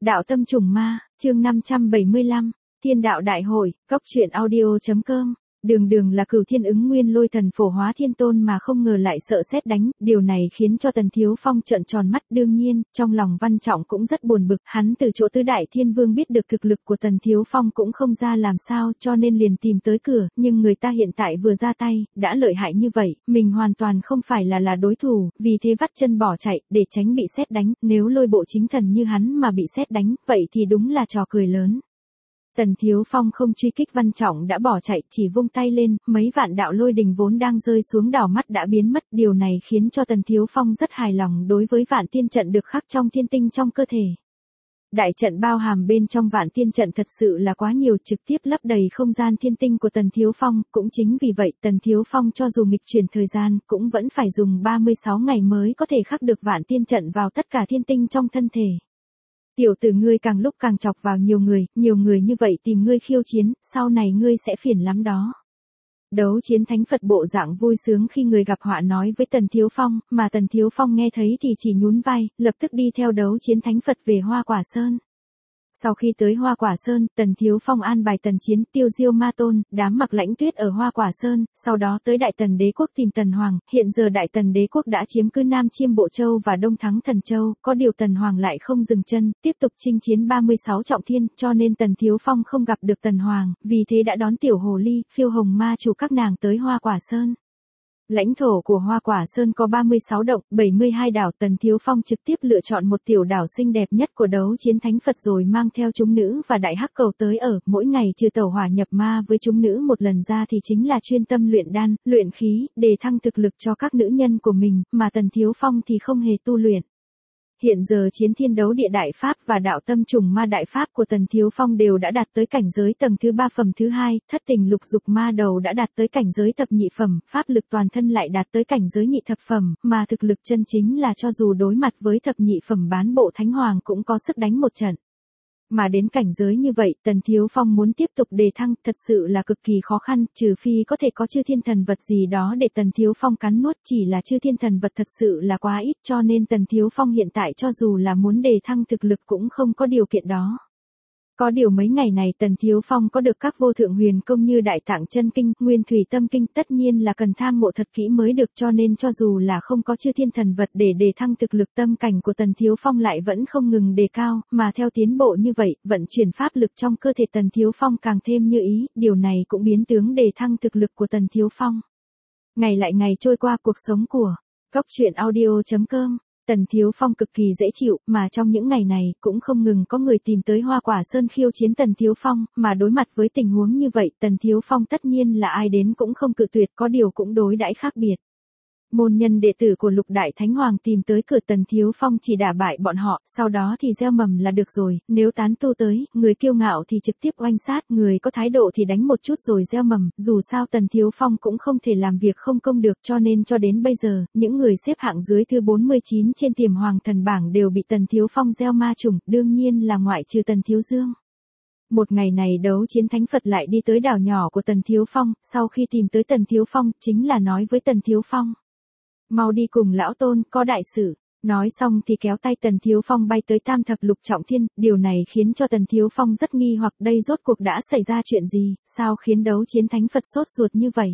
Đạo tâm trùng ma, chương 575, Thiên đạo đại hội, Cóc truyện audio.com. Đường đường là Cửu Thiên Ứng Nguyên Lôi Thần phổ hóa thiên tôn mà không ngờ lại sợ sét đánh, điều này khiến cho Tần Thiếu Phong trợn tròn mắt. Đương nhiên, trong lòng Văn Trọng cũng rất buồn bực, hắn từ chỗ tứ đại thiên vương biết được thực lực của Tần Thiếu Phong cũng không ra làm sao, cho nên liền tìm tới cửa, nhưng người ta hiện tại vừa ra tay, đã lợi hại như vậy, mình hoàn toàn không phải là đối thủ, vì thế vắt chân bỏ chạy, để tránh bị sét đánh. Nếu Lôi Bộ chính thần như hắn mà bị sét đánh, vậy thì đúng là trò cười lớn. Tần Thiếu Phong không truy kích Văn Trọng đã bỏ chạy, chỉ vung tay lên, mấy vạn đạo lôi đình vốn đang rơi xuống đảo mắt đã biến mất. Điều này khiến cho Tần Thiếu Phong rất hài lòng đối với vạn tiên trận được khắc trong thiên tinh trong cơ thể. Đại trận bao hàm bên trong vạn tiên trận thật sự là quá nhiều, trực tiếp lấp đầy không gian thiên tinh của Tần Thiếu Phong. Cũng chính vì vậy Tần Thiếu Phong cho dù nghịch chuyển thời gian cũng vẫn phải dùng 36 ngày mới có thể khắc được vạn tiên trận vào tất cả thiên tinh trong thân thể. Tiểu tử ngươi càng lúc càng chọc vào nhiều người như vậy tìm ngươi khiêu chiến, sau này ngươi sẽ phiền lắm đó. Đấu chiến thánh Phật bộ dạng vui sướng khi người gặp họa nói với Tần Thiếu Phong, mà Tần Thiếu Phong nghe thấy thì chỉ nhún vai, lập tức đi theo đấu chiến thánh Phật về Hoa Quả Sơn. Sau khi tới Hoa Quả Sơn, Tần Thiếu Phong an bài Tần Chiến, Tiêu Diêu Ma Tôn, đám Mặc Lãnh Tuyết ở Hoa Quả Sơn, sau đó tới Đại Tần Đế Quốc tìm Tần Hoàng. Hiện giờ Đại Tần Đế Quốc đã chiếm cứ Nam Chiêm Bộ Châu và Đông Thắng Thần Châu, có điều Tần Hoàng lại không dừng chân, tiếp tục chinh chiến 36 trọng thiên, cho nên Tần Thiếu Phong không gặp được Tần Hoàng, vì thế đã đón Tiểu Hồ Ly, Phiêu Hồng Ma chủ các nàng tới Hoa Quả Sơn. Lãnh thổ của Hoa Quả Sơn có 36 động, 72 đảo. Tần Thiếu Phong trực tiếp lựa chọn một tiểu đảo xinh đẹp nhất của đấu chiến thánh Phật rồi mang theo chúng nữ và đại hắc cầu tới ở, mỗi ngày trừ tẩu hỏa nhập ma với chúng nữ một lần ra thì chính là chuyên tâm luyện đan, luyện khí, đề thăng thực lực cho các nữ nhân của mình, mà Tần Thiếu Phong thì không hề tu luyện. Hiện giờ chiến thiên đấu địa đại pháp và đạo tâm trùng ma đại pháp của Tần Thiếu Phong đều đã đạt tới cảnh giới tầng thứ 3 phẩm thứ 2, thất tình lục dục ma đầu đã đạt tới cảnh giới thập nhị phẩm, pháp lực toàn thân lại đạt tới cảnh giới nhị thập phẩm, mà thực lực chân chính là cho dù đối mặt với thập nhị phẩm bán bộ thánh hoàng cũng có sức đánh một trận. Mà đến cảnh giới như vậy, Tần Thiếu Phong muốn tiếp tục đề thăng thật sự là cực kỳ khó khăn, trừ phi có thể có chư thiên thần vật gì đó để Tần Thiếu Phong cắn nuốt, chỉ là chư thiên thần vật thật sự là quá ít, cho nên Tần Thiếu Phong hiện tại cho dù là muốn đề thăng thực lực cũng không có điều kiện đó. Có điều mấy ngày này Tần Thiếu Phong có được các vô thượng huyền công như Đại Tạng Chân Kinh, Nguyên Thủy Tâm Kinh, tất nhiên là cần tham ngộ thật kỹ mới được, cho nên cho dù là không có chư thiên thần vật để đề thăng thực lực, tâm cảnh của Tần Thiếu Phong lại vẫn không ngừng đề cao, mà theo tiến bộ như vậy, vận chuyển pháp lực trong cơ thể Tần Thiếu Phong càng thêm như ý, điều này cũng biến tướng đề thăng thực lực của Tần Thiếu Phong. Ngày lại ngày trôi qua, cuộc sống của Cóc truyện audio.com. Tần Thiếu Phong cực kỳ dễ chịu, mà trong những ngày này cũng không ngừng có người tìm tới Hoa Quả Sơn khiêu chiến Tần Thiếu Phong, mà đối mặt với tình huống như vậy, Tần Thiếu Phong tất nhiên là ai đến cũng không cự tuyệt, có điều cũng đối đãi khác biệt. Môn nhân đệ tử của Lục Đại Thánh Hoàng tìm tới cửa Tần Thiếu Phong chỉ đả bại bọn họ, sau đó thì gieo mầm là được rồi, nếu tán tu tới, người kiêu ngạo thì trực tiếp oanh sát, người có thái độ thì đánh một chút rồi gieo mầm, dù sao Tần Thiếu Phong cũng không thể làm việc không công được, cho nên cho đến bây giờ, những người xếp hạng dưới thứ 49 trên Tiềm Hoàng Thần bảng đều bị Tần Thiếu Phong gieo ma trùng, đương nhiên là ngoại trừ Tần Thiếu Dương. Một ngày này đấu chiến thánh Phật lại đi tới đảo nhỏ của Tần Thiếu Phong, sau khi tìm tới Tần Thiếu Phong, chính là nói với Tần Thiếu Phong: mau đi cùng lão tôn, có đại sự. Nói xong thì kéo tay Tần Thiếu Phong bay tới Tam Thập Lục Trọng Thiên, điều này khiến cho Tần Thiếu Phong rất nghi hoặc, đây rốt cuộc đã xảy ra chuyện gì, sao khiến đấu chiến thánh Phật sốt ruột như vậy.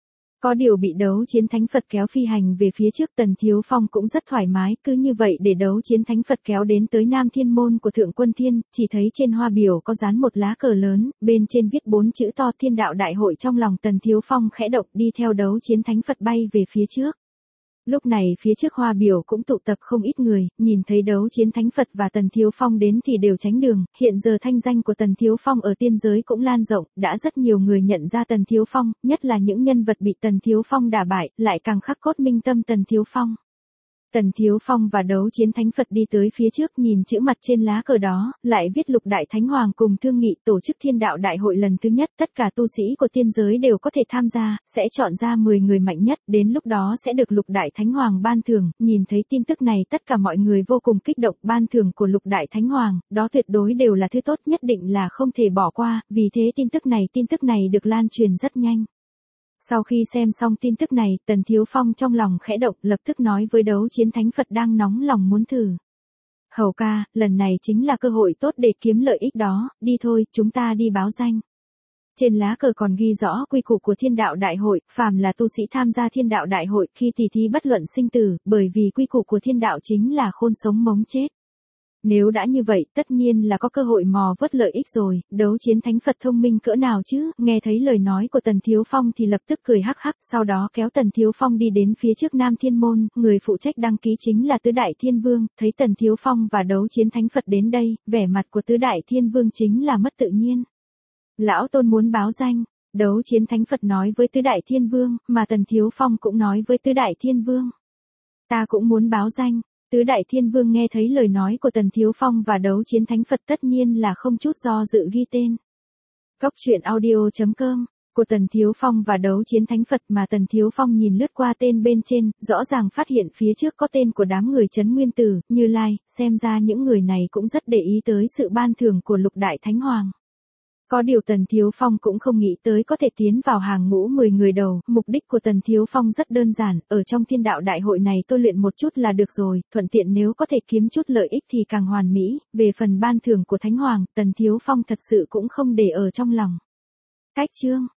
Có điều bị đấu chiến thánh Phật kéo phi hành về phía trước, Tần Thiếu Phong cũng rất thoải mái, cứ như vậy để đấu chiến thánh Phật kéo đến tới Nam Thiên Môn của Thượng Quân Thiên, chỉ thấy trên hoa biểu có dán một lá cờ lớn, bên trên viết 4 chữ to Thiên đạo đại hội. Trong lòng Tần Thiếu Phong khẽ động, đi theo đấu chiến thánh Phật bay về phía trước. Lúc này phía trước hoa biểu cũng tụ tập không ít người, nhìn thấy đấu chiến thánh Phật và Tần Thiếu Phong đến thì đều tránh đường, hiện giờ thanh danh của Tần Thiếu Phong ở tiên giới cũng lan rộng, đã rất nhiều người nhận ra Tần Thiếu Phong, nhất là những nhân vật bị Tần Thiếu Phong đả bại, lại càng khắc cốt minh tâm Tần Thiếu Phong. Tần Thiếu Phong và đấu chiến thánh Phật đi tới phía trước, nhìn chữ mặt trên lá cờ đó, lại viết Lục Đại Thánh Hoàng cùng thương nghị tổ chức Thiên đạo đại hội lần thứ nhất, tất cả tu sĩ của tiên giới đều có thể tham gia, sẽ chọn ra 10 người mạnh nhất, đến lúc đó sẽ được Lục Đại Thánh Hoàng ban thưởng. Nhìn thấy tin tức này tất cả mọi người vô cùng kích động, ban thưởng của Lục Đại Thánh Hoàng, đó tuyệt đối đều là thứ tốt, nhất định là không thể bỏ qua, vì thế tin tức này được lan truyền rất nhanh. Sau khi xem xong tin tức này, Tần Thiếu Phong trong lòng khẽ động, lập tức nói với đấu chiến thánh Phật đang nóng lòng muốn thử. Hầu ca, lần này chính là cơ hội tốt để kiếm lợi ích đó, đi thôi, chúng ta đi báo danh. Trên lá cờ còn ghi rõ quy củ của Thiên Đạo Đại hội, phàm là tu sĩ tham gia Thiên Đạo Đại hội khi tỉ thí bất luận sinh tử, bởi vì quy củ của Thiên Đạo chính là khôn sống mống chết. Nếu đã như vậy, tất nhiên là có cơ hội mò vớt lợi ích rồi, đấu chiến thánh Phật thông minh cỡ nào chứ, nghe thấy lời nói của Tần Thiếu Phong thì lập tức cười hắc hắc, sau đó kéo Tần Thiếu Phong đi đến phía trước Nam Thiên Môn, người phụ trách đăng ký chính là Tứ Đại Thiên Vương, thấy Tần Thiếu Phong và đấu chiến thánh Phật đến đây, vẻ mặt của Tứ Đại Thiên Vương chính là mất tự nhiên. Lão Tôn muốn báo danh, đấu chiến thánh Phật nói với Tứ Đại Thiên Vương, mà Tần Thiếu Phong cũng nói với Tứ Đại Thiên Vương. Ta cũng muốn báo danh. Tứ Đại Thiên Vương nghe thấy lời nói của Tần Thiếu Phong và đấu chiến thánh Phật tất nhiên là không chút do dự ghi tên. Cốc truyện audio.com của Tần Thiếu Phong và đấu chiến thánh Phật mà Tần Thiếu Phong nhìn lướt qua tên bên trên, rõ ràng phát hiện phía trước có tên của đám người Trấn Nguyên Tử, Như Lai, xem ra những người này cũng rất để ý tới sự ban thưởng của Lục Đại Thánh Hoàng. Có điều Tần Thiếu Phong cũng không nghĩ tới có thể tiến vào hàng ngũ 10 người đầu, mục đích của Tần Thiếu Phong rất đơn giản, ở trong Thiên Đạo Đại hội này tôi luyện một chút là được rồi, thuận tiện nếu có thể kiếm chút lợi ích thì càng hoàn mỹ, về phần ban thưởng của Thánh Hoàng, Tần Thiếu Phong thật sự cũng không để ở trong lòng. Cách chương